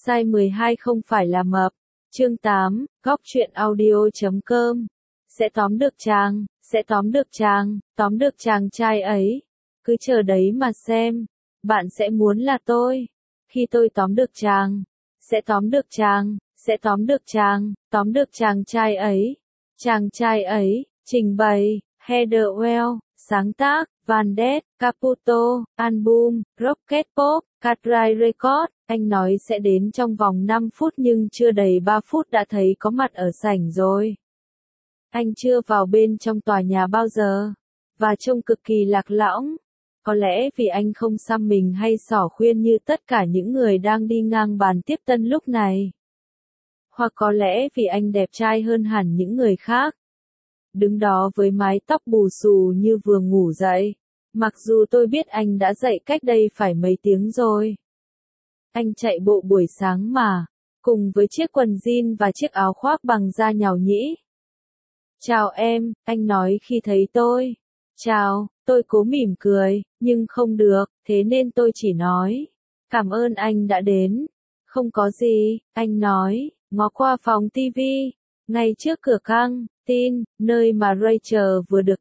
Size 12 không phải là mập. Chương 8, góc truyện audio.com. Sẽ tóm được chàng, sẽ tóm được chàng, tóm được chàng trai ấy. Cứ chờ đấy mà xem. Bạn sẽ muốn là tôi. Khi tôi tóm được chàng, sẽ tóm được chàng, sẽ tóm được chàng, tóm được chàng trai ấy. Chàng trai ấy, trình bày, Heather Well, sáng tác, Van Det, Caputo, album, Rocket Pop, Cartwright Records. Anh nói sẽ đến trong vòng 5 phút nhưng chưa đầy 3 phút đã thấy có mặt ở sảnh rồi. Anh chưa vào bên trong tòa nhà bao giờ, và trông cực kỳ lạc lõng. Có lẽ vì anh không xăm mình hay xỏ khuyên như tất cả những người đang đi ngang bàn tiếp tân lúc này. Hoặc có lẽ vì anh đẹp trai hơn hẳn những người khác. Đứng đó với mái tóc bù xù như vừa ngủ dậy. Mặc dù tôi biết anh đã dậy cách đây phải mấy tiếng rồi. Anh chạy bộ buổi sáng mà, cùng với chiếc quần jean và chiếc áo khoác bằng da nhàu nhĩ. Chào em, anh nói khi thấy tôi. Chào, tôi cố mỉm cười, nhưng không được, thế nên tôi chỉ nói. Cảm ơn anh đã đến. Không có gì, anh nói, ngó qua phòng TV, ngay trước cửa căng tin, nơi mà Rachel vừa được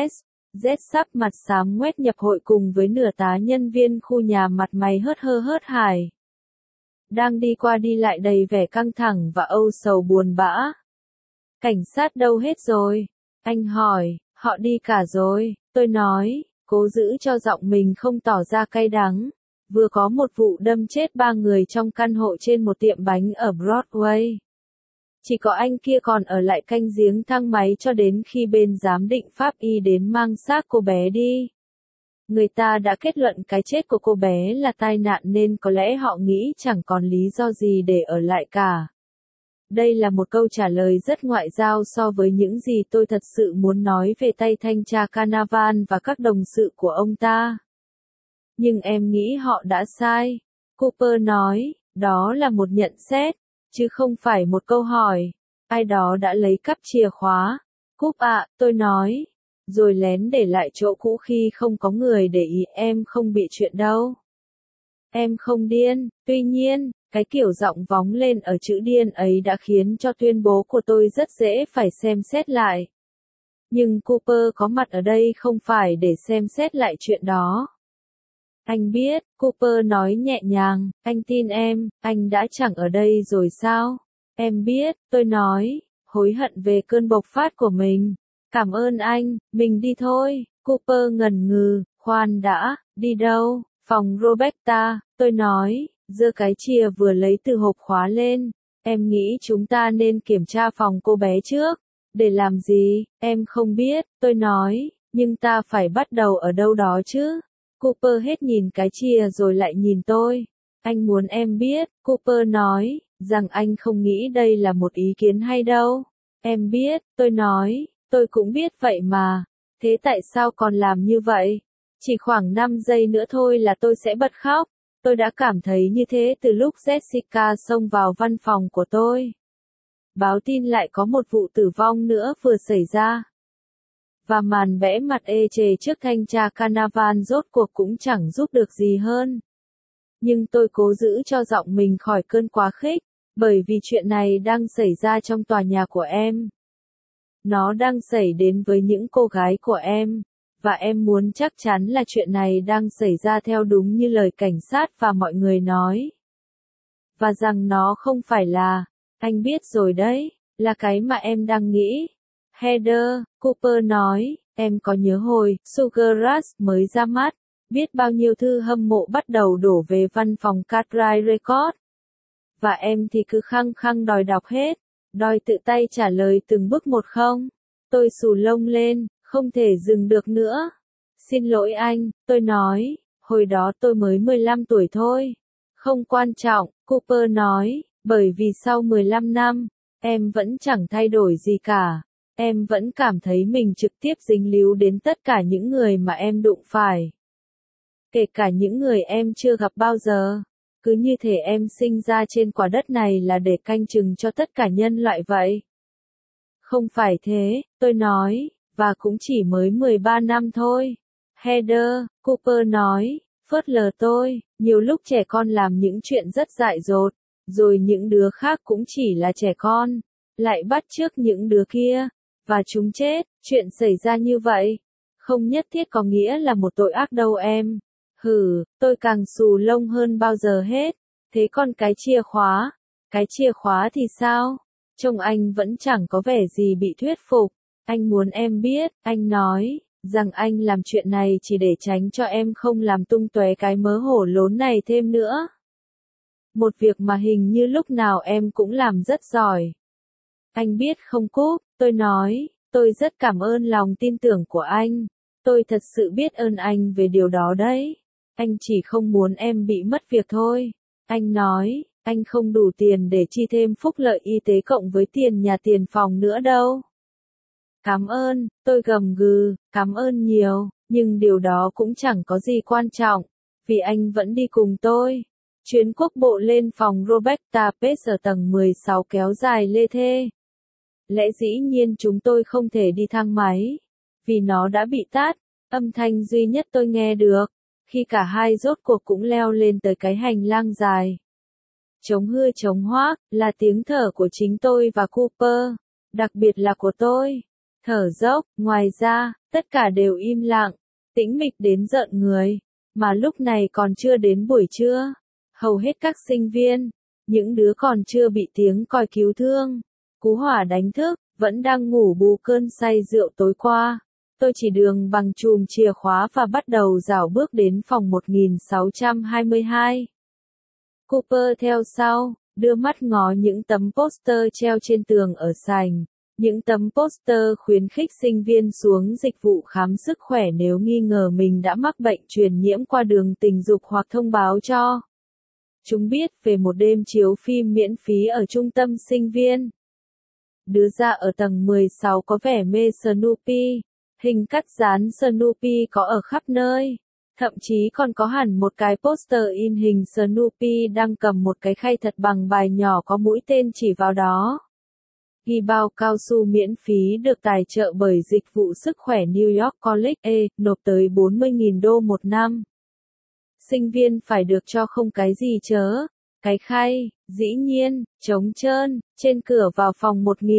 Z sắp mặt xám ngoét nhập hội cùng với nửa tá nhân viên khu nhà mặt mày hớt hơ hớt hải. Đang đi qua đi lại đầy vẻ căng thẳng và âu sầu buồn bã. Cảnh sát đâu hết rồi? Anh hỏi, họ đi cả rồi, tôi nói, cố giữ cho giọng mình không tỏ ra cay đắng. Vừa có một vụ đâm chết 3 người trong căn hộ trên một tiệm bánh ở Broadway. Chỉ có anh kia còn ở lại canh giếng thang máy cho đến khi bên giám định pháp y đến mang xác cô bé đi. Người ta đã kết luận cái chết của cô bé là tai nạn nên có lẽ họ nghĩ chẳng còn lý do gì để ở lại cả. Đây là một câu trả lời rất ngoại giao so với những gì tôi thật sự muốn nói về tay thanh tra Canavan và các đồng sự của ông ta. Nhưng em nghĩ họ đã sai. Cooper nói, đó là một nhận xét, chứ không phải một câu hỏi. Ai đó đã lấy cắp chìa khóa. Cúp ạ, tôi nói. Rồi lén để lại chỗ cũ khi không có người để ý, em không bị chuyện đâu. Em không điên, tuy nhiên, cái kiểu giọng vóng lên ở chữ điên ấy đã khiến cho tuyên bố của tôi rất dễ phải xem xét lại. Nhưng Cooper có mặt ở đây không phải để xem xét lại chuyện đó. Anh biết, Cooper nói nhẹ nhàng, anh tin em, anh đã chẳng ở đây rồi sao? Em biết, tôi nói, hối hận về cơn bộc phát của mình. Cảm ơn anh, mình đi thôi. Cooper ngần ngừ, khoan đã, đi đâu? Phòng Roberta, tôi nói, giơ cái chìa vừa lấy từ hộp khóa lên. Em nghĩ chúng ta nên kiểm tra phòng cô bé trước. Để làm gì? Em không biết, tôi nói, nhưng ta phải bắt đầu ở đâu đó chứ? Cooper hết nhìn cái chìa rồi lại nhìn tôi. Anh muốn em biết, Cooper nói, rằng anh không nghĩ đây là một ý kiến hay đâu. Em biết, tôi nói, tôi cũng biết vậy mà. Thế tại sao còn làm như vậy? Chỉ khoảng 5 giây nữa thôi là tôi sẽ bật khóc. Tôi đã cảm thấy như thế từ lúc Jessica xông vào văn phòng của tôi. Báo tin lại có một vụ tử vong nữa vừa xảy ra. Và màn bẽ mặt ê chề trước thanh tra Canavan rốt cuộc cũng chẳng giúp được gì hơn. Nhưng tôi cố giữ cho giọng mình khỏi cơn quá khích, bởi vì chuyện này đang xảy ra trong tòa nhà của em. Nó đang xảy đến với những cô gái của em, và em muốn chắc chắn là chuyện này đang xảy ra theo đúng như lời cảnh sát và mọi người nói. Và rằng nó không phải là, anh biết rồi đấy, là cái mà em đang nghĩ. Heather, Cooper nói, em có nhớ hồi Sugar Rush mới ra mắt, biết bao nhiêu thư hâm mộ bắt đầu đổ về văn phòng Cartwright Records. Và em thì cứ khăng khăng đòi đọc hết, đòi tự tay trả lời từng bước một không? Tôi xù lông lên, không thể dừng được nữa. Xin lỗi anh, tôi nói, hồi đó tôi mới 15 tuổi thôi. Không quan trọng, Cooper nói, bởi vì sau 15 năm, em vẫn chẳng thay đổi gì cả. Em vẫn cảm thấy mình trực tiếp dính líu đến tất cả những người mà em đụng phải. Kể cả những người em chưa gặp bao giờ. Cứ như thể em sinh ra trên quả đất này là để canh chừng cho tất cả nhân loại vậy. Không phải thế, tôi nói, và cũng chỉ mới 13 năm thôi. Heather, Cooper nói, phớt lờ tôi, nhiều lúc trẻ con làm những chuyện rất dại dột. rồi những đứa khác cũng chỉ là trẻ con, lại bắt chước những đứa kia, và chúng chết. Chuyện xảy ra như vậy, không nhất thiết có nghĩa là một tội ác đâu em. Hừ, tôi càng xù lông hơn bao giờ hết. Thế còn cái chìa khóa thì sao? Trông anh vẫn chẳng có vẻ gì bị thuyết phục. Anh muốn em biết, anh nói, rằng anh làm chuyện này chỉ để tránh cho em không làm tung tóe cái mớ hổ lốn này thêm nữa. Một việc mà hình như lúc nào em cũng làm rất giỏi. Anh biết không Cúp, tôi nói, tôi rất cảm ơn lòng tin tưởng của anh. Tôi thật sự biết ơn anh về điều đó đấy. Anh chỉ không muốn em bị mất việc thôi. Anh nói, anh không đủ tiền để chi thêm phúc lợi y tế cộng với tiền nhà tiền phòng nữa đâu. Cảm ơn, tôi gầm gừ, cảm ơn nhiều, nhưng điều đó cũng chẳng có gì quan trọng, vì anh vẫn đi cùng tôi. Chuyến quốc bộ lên phòng Roberta Pace ở tầng 16 kéo dài lê thê. Lẽ dĩ nhiên chúng tôi không thể đi thang máy, vì nó đã bị tắt. Âm thanh duy nhất tôi nghe được, khi cả hai rốt cuộc cũng leo lên tới cái hành lang dài. Trống hưa trống hoác, là tiếng thở của chính tôi và Cooper, đặc biệt là của tôi. Thở dốc, ngoài ra, tất cả đều im lặng, tĩnh mịch đến rợn người, mà lúc này còn chưa đến buổi trưa. Hầu hết các sinh viên, những đứa còn chưa bị tiếng còi cứu thương, cứu hỏa đánh thức, vẫn đang ngủ bù cơn say rượu tối qua. Tôi chỉ đường bằng chùm chìa khóa và bắt đầu rảo bước đến phòng 1622. Cooper theo sau, đưa mắt ngó những tấm poster treo trên tường ở sảnh. Những tấm poster khuyến khích sinh viên xuống dịch vụ khám sức khỏe nếu nghi ngờ mình đã mắc bệnh truyền nhiễm qua đường tình dục hoặc thông báo cho chúng biết về một đêm chiếu phim miễn phí ở trung tâm sinh viên. Đứa ra ở tầng 16 có vẻ mê Snoopy, hình cắt dán Snoopy có ở khắp nơi. Thậm chí còn có hẳn một cái poster in hình Snoopy đang cầm một cái khay thật bằng bài nhỏ có mũi tên chỉ vào đó. Ghi bao cao su miễn phí được tài trợ bởi Dịch vụ Sức khỏe New York College, nộp tới 40.000 đô một năm. Sinh viên phải được cho không cái gì chớ. Cái khay, dĩ nhiên, trống trơn, trên cửa vào phòng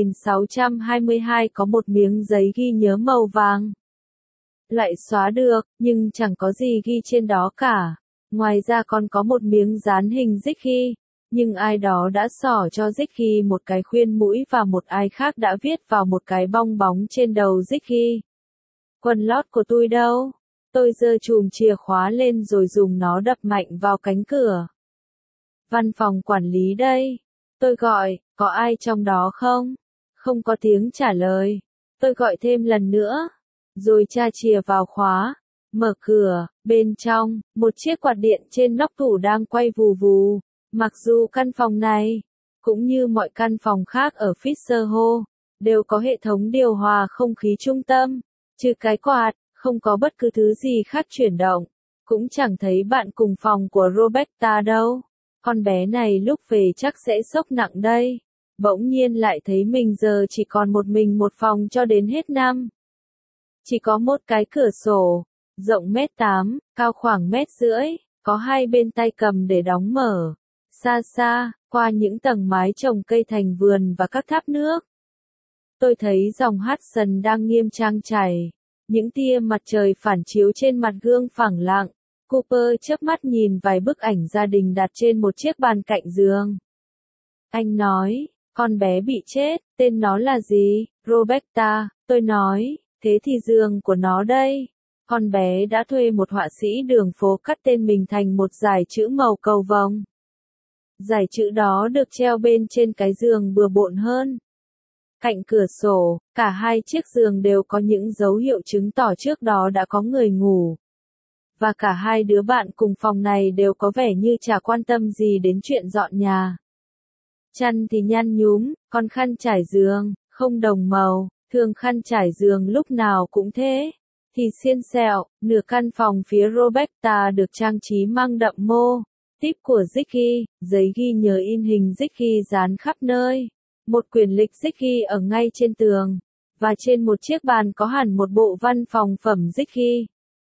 1622 có một miếng giấy ghi nhớ màu vàng. Lại xóa được, nhưng chẳng có gì ghi trên đó cả. Ngoài ra còn có một miếng dán hình Ziggy, nhưng ai đó đã xỏ cho Ziggy một cái khuyên mũi và một ai khác đã viết vào một cái bong bóng trên đầu Ziggy. Quần lót của tôi đâu? Tôi giơ chùm chìa khóa lên rồi dùng nó đập mạnh vào cánh cửa. Văn phòng quản lý đây. Tôi gọi, có ai trong đó không? Không có tiếng trả lời. Tôi gọi thêm lần nữa. Rồi tra chìa vào khóa. Mở cửa, bên trong, một chiếc quạt điện trên nóc tủ đang quay vù vù. Mặc dù căn phòng này, cũng như mọi căn phòng khác ở Fisher Hall, đều có hệ thống điều hòa không khí trung tâm, trừ cái quạt, không có bất cứ thứ gì khác chuyển động. Cũng chẳng thấy bạn cùng phòng của Roberta đâu. Con bé này lúc về chắc sẽ sốc nặng đây. Bỗng nhiên lại thấy mình giờ chỉ còn một mình một phòng cho đến hết năm. Chỉ có một cái cửa sổ, rộng 1m8, cao khoảng 1,5 m, có hai bên tay cầm để đóng mở. Xa xa, qua những tầng mái trồng cây thành vườn và các thác nước. Tôi thấy dòng Hudson đang nghiêm trang chảy. Những tia mặt trời phản chiếu trên mặt gương phẳng lặng. Cooper chớp mắt nhìn vài bức ảnh gia đình đặt trên một chiếc bàn cạnh giường. Anh nói, con bé bị chết, tên nó là gì? Roberta, tôi nói, thế thì giường của nó đây. Con bé đã thuê một họa sĩ đường phố cắt tên mình thành một dải chữ màu cầu vồng. Dải chữ đó được treo bên trên cái giường bừa bộn hơn. Cạnh cửa sổ, cả hai chiếc giường đều có những dấu hiệu chứng tỏ trước đó đã có người ngủ. Và cả hai đứa bạn cùng phòng này đều có vẻ như chả quan tâm gì đến chuyện dọn nhà. Chăn thì nhăn nhúm, còn khăn trải giường, không đồng màu, thường khăn trải giường lúc nào cũng thế. Thì xiên xẹo, nửa căn phòng phía Roberta được trang trí mang đậm mô típ của Ziggy, giấy ghi nhớ in hình Ziggy dán khắp nơi. Một quyển lịch Ziggy ở ngay trên tường, và trên một chiếc bàn có hẳn một bộ văn phòng phẩm Ziggy.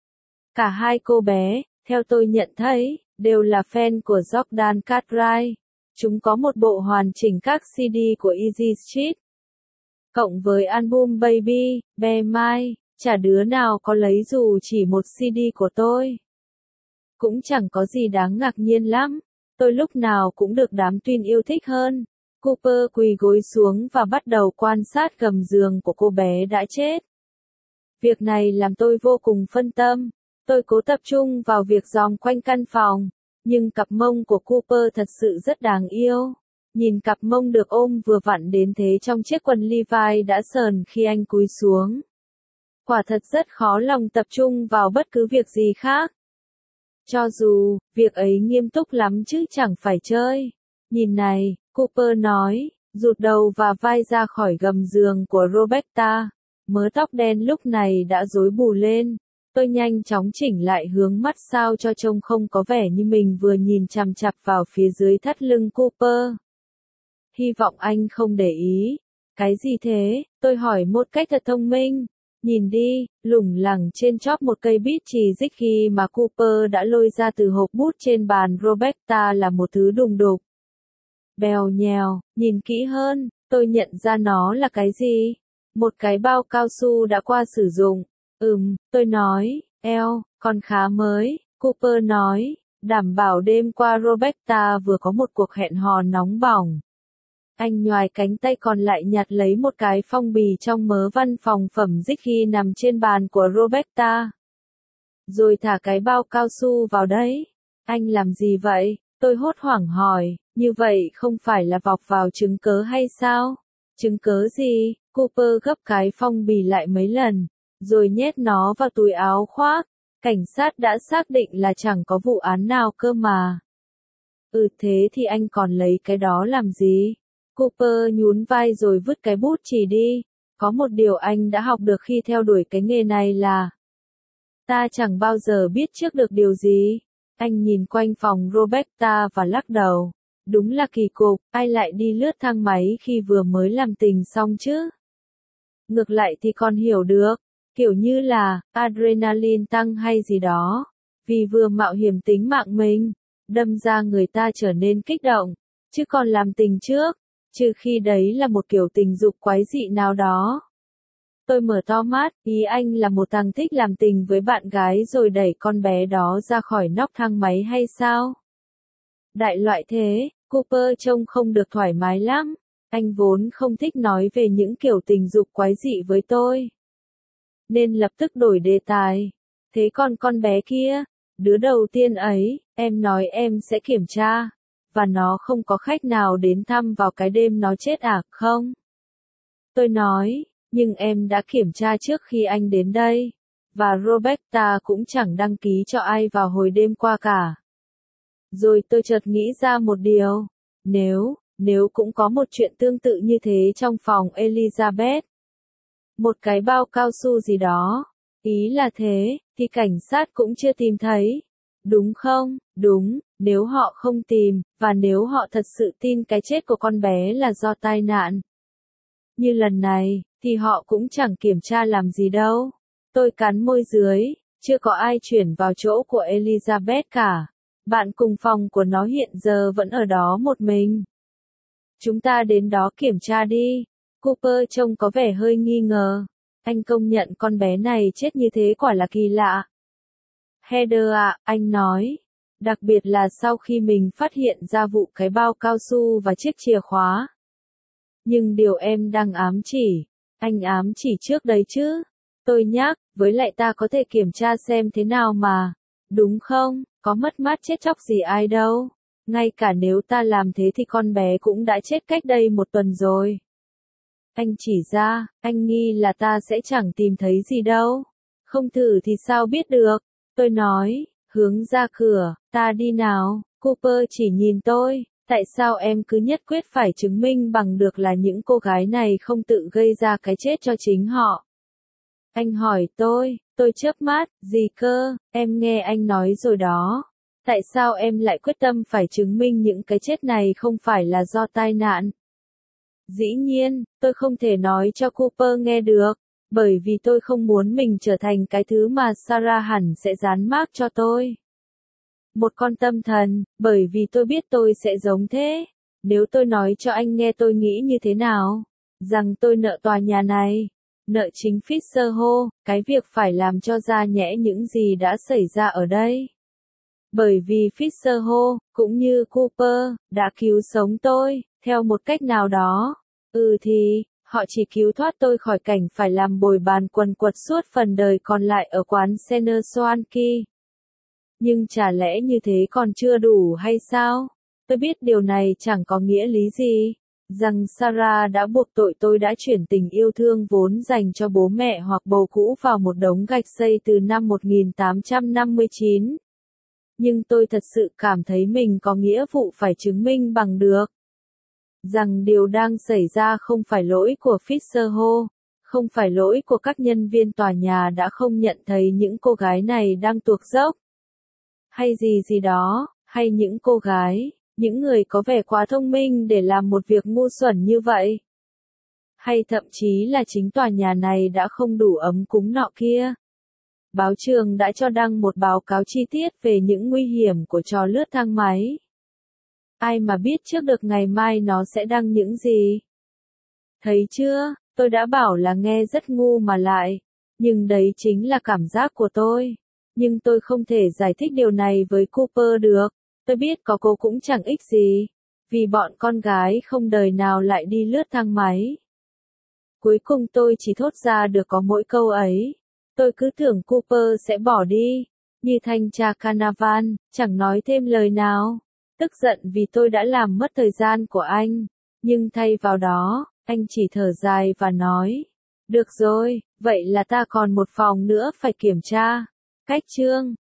Cả hai cô bé, theo tôi nhận thấy, đều là fan của Jordan Cartwright. Chúng có một bộ hoàn chỉnh các CD của Easy Street. Cộng với album Baby, Be Mine, chả đứa nào có lấy dù chỉ một CD của tôi. Cũng chẳng có gì đáng ngạc nhiên lắm. Tôi lúc nào cũng được đám Twin yêu thích hơn. Cooper quỳ gối xuống và bắt đầu quan sát gầm giường của cô bé đã chết. Việc này làm tôi vô cùng phân tâm. Tôi cố tập trung vào việc dòm quanh căn phòng. Nhưng cặp mông của Cooper thật sự rất đáng yêu. Nhìn cặp mông được ôm vừa vặn đến thế trong chiếc quần Levi đã sờn khi anh cúi xuống. Quả thật rất khó lòng tập trung vào bất cứ việc gì khác. Cho dù, việc ấy nghiêm túc lắm chứ chẳng phải chơi. Nhìn này, Cooper nói, rụt đầu và vai ra khỏi gầm giường của Roberta. Mớ tóc đen lúc này đã rối bù lên. Tôi nhanh chóng chỉnh lại hướng mắt sao cho trông không có vẻ như mình vừa nhìn chằm chằm vào phía dưới thắt lưng Cooper. Hy vọng anh không để ý. Cái gì thế? Tôi hỏi một cách thật thông minh. Nhìn đi, lủng lẳng trên chóp một cây bít chì Ziggy mà Cooper đã lôi ra từ hộp bút trên bàn Roberta là một thứ đùng đục. Bèo nhèo, nhìn kỹ hơn, tôi nhận ra nó là cái gì? Một cái bao cao su đã qua sử dụng. Tôi nói, còn khá mới, Cooper nói, đảm bảo đêm qua Roberta vừa có một cuộc hẹn hò nóng bỏng. Anh nhoài cánh tay còn lại nhặt lấy một cái phong bì trong mớ văn phòng phẩm Ziggy nằm trên bàn của Roberta. Rồi thả cái bao cao su vào đấy. Anh làm gì vậy? Tôi hốt hoảng hỏi, như vậy không phải là vọc vào chứng cớ hay sao? Chứng cớ gì? Cooper gấp cái phong bì lại mấy lần, rồi nhét nó vào túi áo khoác. Cảnh sát đã xác định là chẳng có vụ án nào cơ mà. Thế thì anh còn lấy cái đó làm gì? Cooper nhún vai rồi vứt cái bút chì đi. Có một điều anh đã học được khi theo đuổi cái nghề này là ta chẳng bao giờ biết trước được điều gì. Anh nhìn quanh phòng Roberta và lắc đầu. Đúng là kỳ cục, ai lại đi lướt thang máy khi vừa mới làm tình xong chứ? Ngược lại thì con hiểu được, kiểu như là adrenaline tăng hay gì đó. Vì vừa mạo hiểm tính mạng mình, đâm ra người ta trở nên kích động, chứ còn làm tình trước, trừ khi đấy là một kiểu tình dục quái dị nào đó. Tôi mở to mắt, ý anh là một thằng thích làm tình với bạn gái rồi đẩy con bé đó ra khỏi nóc thang máy hay sao? Đại loại thế, Cooper trông không được thoải mái lắm. Anh vốn không thích nói về những kiểu tình dục quái dị với tôi. Nên lập tức đổi đề tài. Thế còn con bé kia, đứa đầu tiên ấy, em nói em sẽ kiểm tra. Và nó không có khách nào đến thăm vào cái đêm nó chết à, không? Tôi nói, nhưng em đã kiểm tra trước khi anh đến đây. Và Roberta cũng chẳng đăng ký cho ai vào hồi đêm qua cả. Rồi tôi chợt nghĩ ra một điều. Nếu cũng có một chuyện tương tự như thế trong phòng Elizabeth. Một cái bao cao su gì đó. Ý là thế, thì cảnh sát cũng chưa tìm thấy. Đúng không? Đúng, nếu họ không tìm, và nếu họ thật sự tin cái chết của con bé là do tai nạn. Như lần này, thì họ cũng chẳng kiểm tra làm gì đâu. Tôi cắn môi dưới, chưa có ai chuyển vào chỗ của Elizabeth cả. Bạn cùng phòng của nó hiện giờ vẫn ở đó một mình. Chúng ta đến đó kiểm tra đi. Cooper trông có vẻ hơi nghi ngờ. Anh công nhận con bé này chết như thế quả là kỳ lạ. Heather ạ, anh nói. Đặc biệt là sau khi mình phát hiện ra vụ cái bao cao su và chiếc chìa khóa. Nhưng điều em đang ám chỉ, anh ám chỉ trước đấy chứ. Tôi nhắc, với lại ta có thể kiểm tra xem thế nào mà. Đúng không, có mất mát chết chóc gì ai đâu. Ngay cả nếu ta làm thế thì con bé cũng đã chết cách đây một tuần rồi. Anh chỉ ra, anh nghi là ta sẽ chẳng tìm thấy gì đâu. Không thử thì sao biết được. Tôi nói, hướng ra cửa, ta đi nào. Cooper chỉ nhìn tôi. Tại sao em cứ nhất quyết phải chứng minh bằng được là những cô gái này không tự gây ra cái chết cho chính họ? Anh hỏi tôi chớp mắt, gì cơ, em nghe anh nói rồi đó. Tại sao em lại quyết tâm phải chứng minh những cái chết này không phải là do tai nạn? Dĩ nhiên, tôi không thể nói cho Cooper nghe được, bởi vì tôi không muốn mình trở thành cái thứ mà Sarah hẳn sẽ dán mác cho tôi. Một con tâm thần, bởi vì tôi biết tôi sẽ giống thế. Nếu tôi nói cho anh nghe tôi nghĩ như thế nào? Rằng tôi nợ tòa nhà này. Nợ chính Fitzgerald, cái việc phải làm cho ra nhẽ những gì đã xảy ra ở đây. Bởi vì Fitzgerald, cũng như Cooper, đã cứu sống tôi, theo một cách nào đó. Thì, họ chỉ cứu thoát tôi khỏi cảnh phải làm bồi bàn quần quật suốt phần đời còn lại ở quán Senner Swanky. Nhưng chả lẽ như thế còn chưa đủ hay sao? Tôi biết điều này chẳng có nghĩa lý gì. Rằng Sarah đã buộc tội tôi đã chuyển tình yêu thương vốn dành cho bố mẹ hoặc bầu cũ vào một đống gạch xây từ năm 1859. Nhưng tôi thật sự cảm thấy mình có nghĩa vụ phải chứng minh bằng được rằng điều đang xảy ra không phải lỗi của Fitzgerald, không phải lỗi của các nhân viên tòa nhà đã không nhận thấy những cô gái này đang tuột dốc. Hay gì gì đó, hay những cô gái, những người có vẻ quá thông minh để làm một việc ngu xuẩn như vậy. Hay thậm chí là chính tòa nhà này đã không đủ ấm cúng nọ kia. Báo trường đã cho đăng một báo cáo chi tiết về những nguy hiểm của trò lướt thang máy. Ai mà biết trước được ngày mai nó sẽ đăng những gì? Thấy chưa, tôi đã bảo là nghe rất ngu mà lại. Nhưng đấy chính là cảm giác của tôi. Nhưng tôi không thể giải thích điều này với Cooper được. Tôi biết có cô cũng chẳng ích gì. Vì bọn con gái không đời nào lại đi lướt thang máy. Cuối cùng tôi chỉ thốt ra được có mỗi câu ấy. Tôi cứ tưởng Cooper sẽ bỏ đi. Như thanh tra Carnaval, chẳng nói thêm lời nào. Tức giận vì tôi đã làm mất thời gian của anh. Nhưng thay vào đó, anh chỉ thở dài và nói. Được rồi, vậy là ta còn một phòng nữa phải kiểm tra. Cách chương